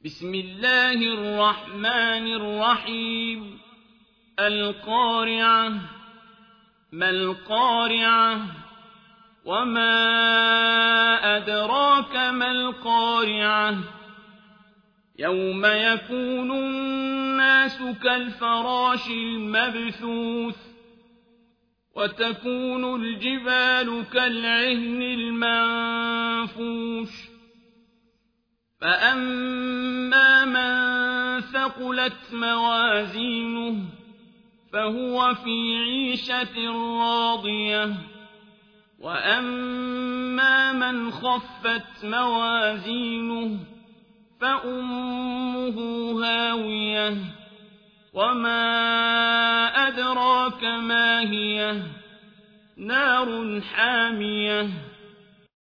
بسم الله الرحمن الرحيم القارعة ما القارعة وما أدراك ما القارعة يوم يكون الناس كالفراش المبثوث وتكون الجبال كالعهن المنفوش فأما من ثقلت موازينه فهو في عيشة راضية وأما من خفت موازينه فأمه هاوية وما أدراك ما هي نار حامية